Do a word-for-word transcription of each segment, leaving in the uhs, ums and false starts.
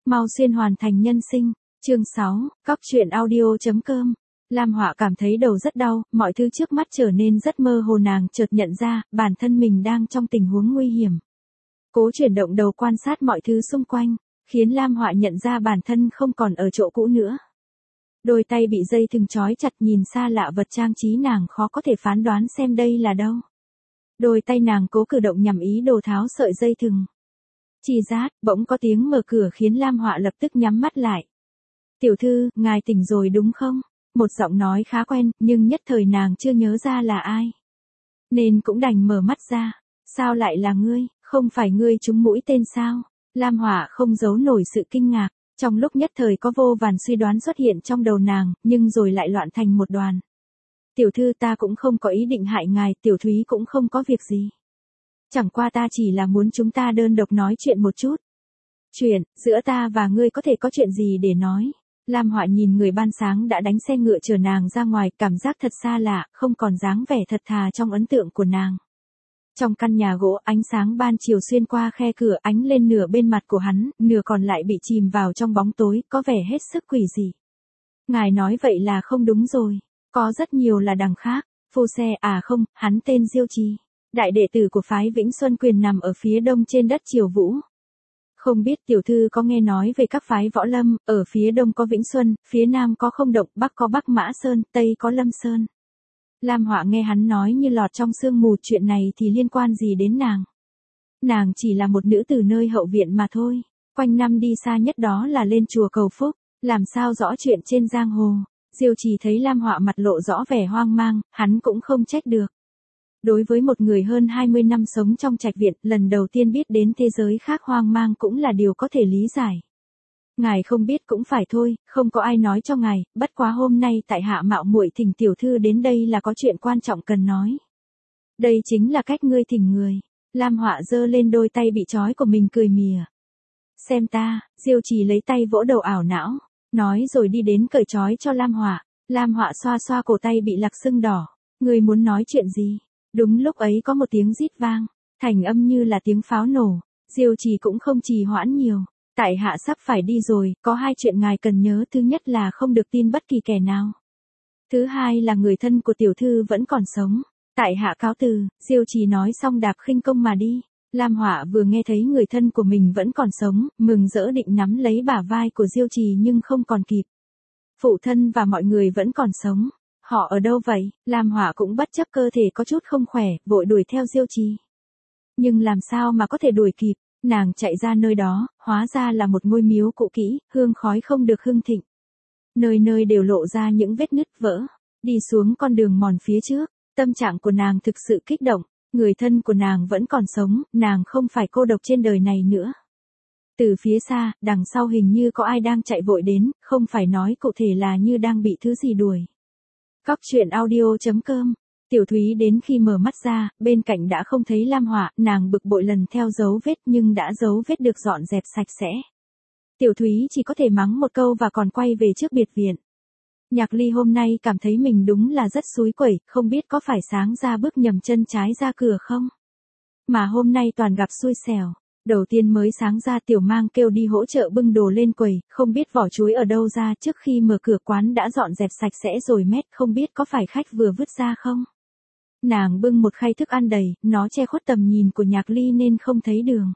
Mau xuyên hoàn thành nhân sinh. Chương sáu, Cóc truyện audio.com. Lam Họa cảm thấy đầu rất đau, mọi thứ trước mắt trở nên rất mơ hồ, nàng chợt nhận ra, bản thân mình đang trong tình huống nguy hiểm. Cố chuyển động đầu quan sát mọi thứ xung quanh, khiến Lam Họa nhận ra bản thân không còn ở chỗ cũ nữa. Đôi tay bị dây thừng trói chặt, nhìn xa lạ vật trang trí, nàng khó có thể phán đoán xem đây là đâu. Đôi tay nàng cố cử động nhằm ý đồ tháo sợi dây thừng. Chỉ rát, bỗng có tiếng mở cửa khiến Lam Họa lập tức nhắm mắt lại. Tiểu thư, ngài tỉnh rồi đúng không? Một giọng nói khá quen, nhưng nhất thời nàng chưa nhớ ra là ai. Nên cũng đành mở mắt ra. Sao lại là ngươi, không phải ngươi trúng mũi tên sao? Lam Họa không giấu nổi sự kinh ngạc. Trong lúc nhất thời có vô vàn suy đoán xuất hiện trong đầu nàng, nhưng rồi lại loạn thành một đoàn. Tiểu thư, ta cũng không có ý định hại ngài, Tiểu Thúy cũng không có việc gì. Chẳng qua ta chỉ là muốn chúng ta đơn độc nói chuyện một chút. Chuyện, giữa ta và ngươi có thể có chuyện gì để nói? Lam Họa nhìn người ban sáng đã đánh xe ngựa chở nàng ra ngoài, cảm giác thật xa lạ, không còn dáng vẻ thật thà trong ấn tượng của nàng. Trong căn nhà gỗ, ánh sáng ban chiều xuyên qua khe cửa ánh lên nửa bên mặt của hắn, nửa còn lại bị chìm vào trong bóng tối, có vẻ hết sức quỷ dị. Ngài nói vậy là không đúng rồi, có rất nhiều là đằng khác. Phu xe à không, hắn tên Diêu Trì, đại đệ tử của phái Vĩnh Xuân Quyền nằm ở phía đông trên đất Triều Vũ. Không biết tiểu thư có nghe nói về các phái võ lâm, ở phía đông có Vĩnh Xuân, phía nam có Không Động, bắc có Bắc Mã Sơn, tây có Lâm Sơn. Lam Họa nghe hắn nói như lọt trong sương mù, chuyện này thì liên quan gì đến nàng? Nàng chỉ là một nữ từ nơi hậu viện mà thôi, quanh năm đi xa nhất đó là lên chùa cầu phúc, làm sao rõ chuyện trên giang hồ. Diêu Trì thấy Lam Họa mặt lộ rõ vẻ hoang mang, hắn cũng không trách được. Đối với một người hơn hai mươi năm sống trong trạch viện, lần đầu tiên biết đến thế giới khác, hoang mang cũng là điều có thể lý giải. Ngài không biết cũng phải thôi, không có ai nói cho ngài, bất quá hôm nay tại hạ mạo muội thỉnh tiểu thư đến đây là có chuyện quan trọng cần nói. Đây chính là cách ngươi thỉnh người. Lam Họa giơ lên đôi tay bị trói của mình cười mỉa. Xem ta, Diêu Trì lấy tay vỗ đầu ảo não, nói rồi đi đến cởi trói cho Lam Họa. Lam Họa xoa xoa cổ tay bị lặc sưng đỏ. Ngươi muốn nói chuyện gì? Đúng lúc ấy có một tiếng rít vang, thành âm như là tiếng pháo nổ. Diêu Trì cũng không trì hoãn nhiều. Tại hạ sắp phải đi rồi, có hai chuyện ngài cần nhớ, thứ nhất là không được tin bất kỳ kẻ nào. Thứ hai là người thân của tiểu thư vẫn còn sống. Tại hạ cáo từ. Diêu Trì nói xong đạp khinh công mà đi. Lam Họa vừa nghe thấy người thân của mình vẫn còn sống, mừng rỡ định nắm lấy bả vai của Diêu Trì nhưng không còn kịp. Phụ thân và mọi người vẫn còn sống. Họ ở đâu vậy? Lam Họa cũng bất chấp cơ thể có chút không khỏe, vội đuổi theo Diêu Trì. Nhưng làm sao mà có thể đuổi kịp? Nàng chạy ra nơi đó, hóa ra là một ngôi miếu cũ kỹ, hương khói không được hưng thịnh. Nơi nơi đều lộ ra những vết nứt vỡ. Đi xuống con đường mòn phía trước, tâm trạng của nàng thực sự kích động. Người thân của nàng vẫn còn sống, nàng không phải cô độc trên đời này nữa. Từ phía xa, đằng sau hình như có ai đang chạy vội đến, không phải nói cụ thể là như đang bị thứ gì đuổi. Cóc truyện audio.com. Tiểu Thúy đến khi mở mắt ra, bên cạnh đã không thấy Lam Họa, nàng bực bội lần theo dấu vết nhưng đã dấu vết được dọn dẹp sạch sẽ. Tiểu Thúy chỉ có thể mắng một câu và còn quay về trước biệt viện. Nhạc Ly hôm nay cảm thấy mình đúng là rất xúi quẩy, không biết có phải sáng ra bước nhầm chân trái ra cửa không? Mà hôm nay toàn gặp xui xẻo. Đầu tiên mới sáng ra Tiểu Mang kêu đi hỗ trợ bưng đồ lên quầy, không biết vỏ chuối ở đâu ra, trước khi mở cửa quán đã dọn dẹp sạch sẽ rồi mét, không biết có phải khách vừa vứt ra không? Nàng bưng một khay thức ăn đầy, nó che khuất tầm nhìn của Nhạc Ly nên không thấy đường.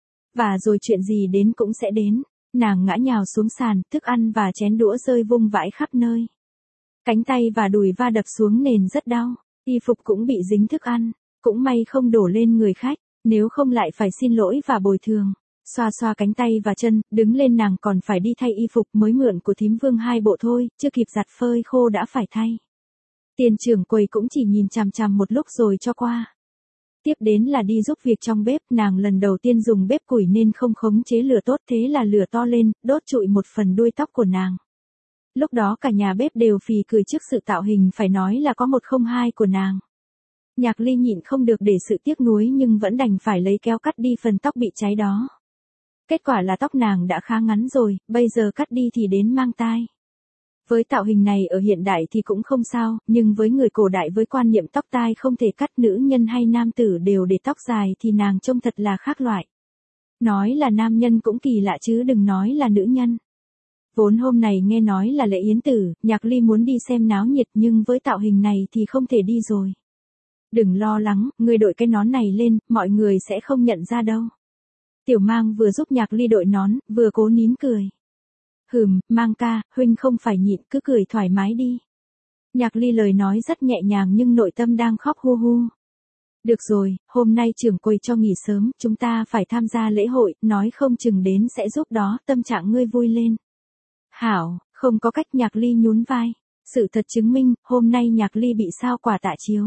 Và rồi chuyện gì đến cũng sẽ đến. Nàng ngã nhào xuống sàn, thức ăn và chén đũa rơi vung vãi khắp nơi. Cánh tay và đùi va đập xuống nền rất đau, y phục cũng bị dính thức ăn, cũng may không đổ lên người khách, nếu không lại phải xin lỗi và bồi thường. Xoa xoa cánh tay và chân, đứng lên nàng còn phải đi thay y phục mới mượn của thím Vương hai bộ thôi, chưa kịp giặt phơi khô đã phải thay. Tiền trưởng quầy cũng chỉ nhìn chằm chằm một lúc rồi cho qua. Tiếp đến là đi giúp việc trong bếp, nàng lần đầu tiên dùng bếp củi nên không khống chế lửa tốt, thế là lửa to lên, đốt trụi một phần đuôi tóc của nàng. Lúc đó cả nhà bếp đều phì cười trước sự tạo hình phải nói là có một không hai của nàng. Nhạc Ly nhịn không được để sự tiếc nuối nhưng vẫn đành phải lấy kéo cắt đi phần tóc bị cháy đó. Kết quả là tóc nàng đã khá ngắn rồi, bây giờ cắt đi thì đến mang tai. Với tạo hình này ở hiện đại thì cũng không sao, nhưng với người cổ đại với quan niệm tóc tai không thể cắt, nữ nhân hay nam tử đều để tóc dài thì nàng trông thật là khác loại. Nói là nam nhân cũng kỳ lạ chứ đừng nói là nữ nhân. Vốn hôm này nghe nói là lễ yến tử, Nhạc Ly muốn đi xem náo nhiệt nhưng với tạo hình này thì không thể đi rồi. Đừng lo lắng, người đội cái nón này lên, mọi người sẽ không nhận ra đâu. Tiểu Mang vừa giúp Nhạc Ly đội nón, vừa cố nín cười. Hừm, Mang ca, huynh không phải nhịn, cứ cười thoải mái đi. Nhạc Ly lời nói rất nhẹ nhàng nhưng nội tâm đang khóc hu hu. Được rồi, hôm nay trưởng quầy cho nghỉ sớm, chúng ta phải tham gia lễ hội, nói không chừng đến sẽ giúp đó, tâm trạng ngươi vui lên. Hảo, không có cách. Nhạc Ly nhún vai. Sự thật chứng minh, hôm nay Nhạc Ly bị sao quả tạ chiếu.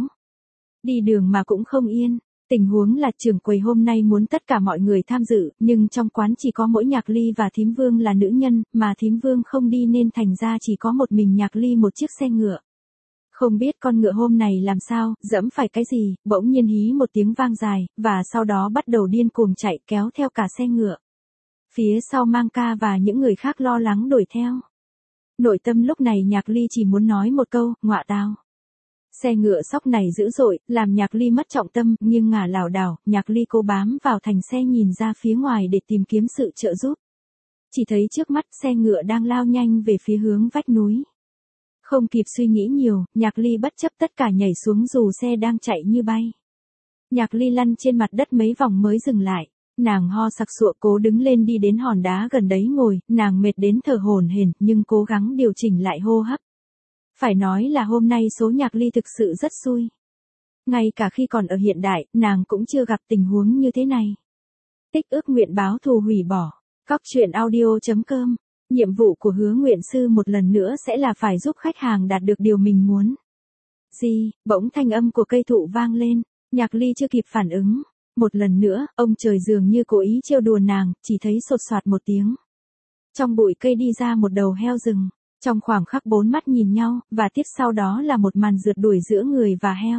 Đi đường mà cũng không yên. Tình huống là trưởng quầy hôm nay muốn tất cả mọi người tham dự, nhưng trong quán chỉ có mỗi Nhạc Ly và Thím Vương là nữ nhân, mà Thím Vương không đi nên thành ra chỉ có một mình Nhạc Ly một chiếc xe ngựa. Không biết con ngựa hôm này làm sao, dẫm phải cái gì, bỗng nhiên hí một tiếng vang dài, và sau đó bắt đầu điên cuồng chạy kéo theo cả xe ngựa. Phía sau Mang ca và những người khác lo lắng đuổi theo. Nội tâm lúc này Nhạc Ly chỉ muốn nói một câu, ngọa tào. Xe ngựa sóc này dữ dội, làm Nhạc Ly mất trọng tâm, nghiêng ngả lảo đảo, Nhạc Ly cố bám vào thành xe nhìn ra phía ngoài để tìm kiếm sự trợ giúp. Chỉ thấy trước mắt xe ngựa đang lao nhanh về phía hướng vách núi. Không kịp suy nghĩ nhiều, Nhạc Ly bất chấp tất cả nhảy xuống dù xe đang chạy như bay. Nhạc Ly lăn trên mặt đất mấy vòng mới dừng lại. Nàng ho sặc sụa cố đứng lên đi đến hòn đá gần đấy ngồi, nàng mệt đến thở hổn hển nhưng cố gắng điều chỉnh lại hô hấp. Phải nói là hôm nay số Nhạc Ly thực sự rất xui. Ngay cả khi còn ở hiện đại, nàng cũng chưa gặp tình huống như thế này. Tích ước nguyện báo thù hủy bỏ. Cóc truyện audio chấm com. Nhiệm vụ của Hứa Nguyện Sư một lần nữa sẽ là phải giúp khách hàng đạt được điều mình muốn. Gì, bỗng thanh âm của cây thụ vang lên, Nhạc Ly chưa kịp phản ứng. Một lần nữa, ông trời dường như cố ý trêu đùa nàng, chỉ thấy sột soạt một tiếng. Trong bụi cây đi ra một đầu heo rừng. Trong khoảng khắc bốn mắt nhìn nhau, và tiếp sau đó là một màn rượt đuổi giữa người và heo.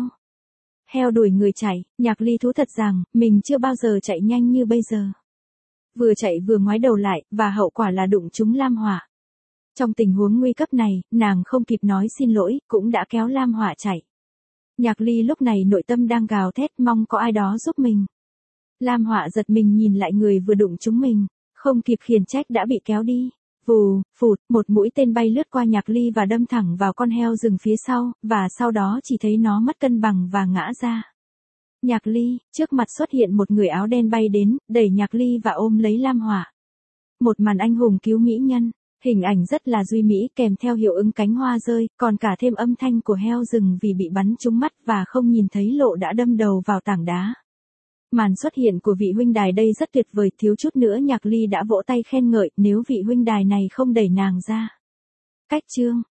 Heo đuổi người chạy, Nhạc Ly thú thật rằng, mình chưa bao giờ chạy nhanh như bây giờ. Vừa chạy vừa ngoái đầu lại, và hậu quả là đụng trúng Lam Họa. Trong tình huống nguy cấp này, nàng không kịp nói xin lỗi, cũng đã kéo Lam Họa chạy. Nhạc Ly lúc này nội tâm đang gào thét mong có ai đó giúp mình. Lam Họa giật mình nhìn lại người vừa đụng trúng mình, không kịp khiển trách đã bị kéo đi. Vù, phụt, một mũi tên bay lướt qua Nhạc Ly và đâm thẳng vào con heo rừng phía sau, và sau đó chỉ thấy nó mất cân bằng và ngã ra. Nhạc Ly, trước mặt xuất hiện một người áo đen bay đến, đẩy Nhạc Ly và ôm lấy Lam Họa. Một màn anh hùng cứu mỹ nhân, hình ảnh rất là duy mỹ kèm theo hiệu ứng cánh hoa rơi, còn cả thêm âm thanh của heo rừng vì bị bắn trúng mắt và không nhìn thấy lộ đã đâm đầu vào tảng đá. Màn xuất hiện của vị huynh đài đây rất tuyệt vời, thiếu chút nữa Nhạc Ly đã vỗ tay khen ngợi nếu vị huynh đài này không đẩy nàng ra. Cách chương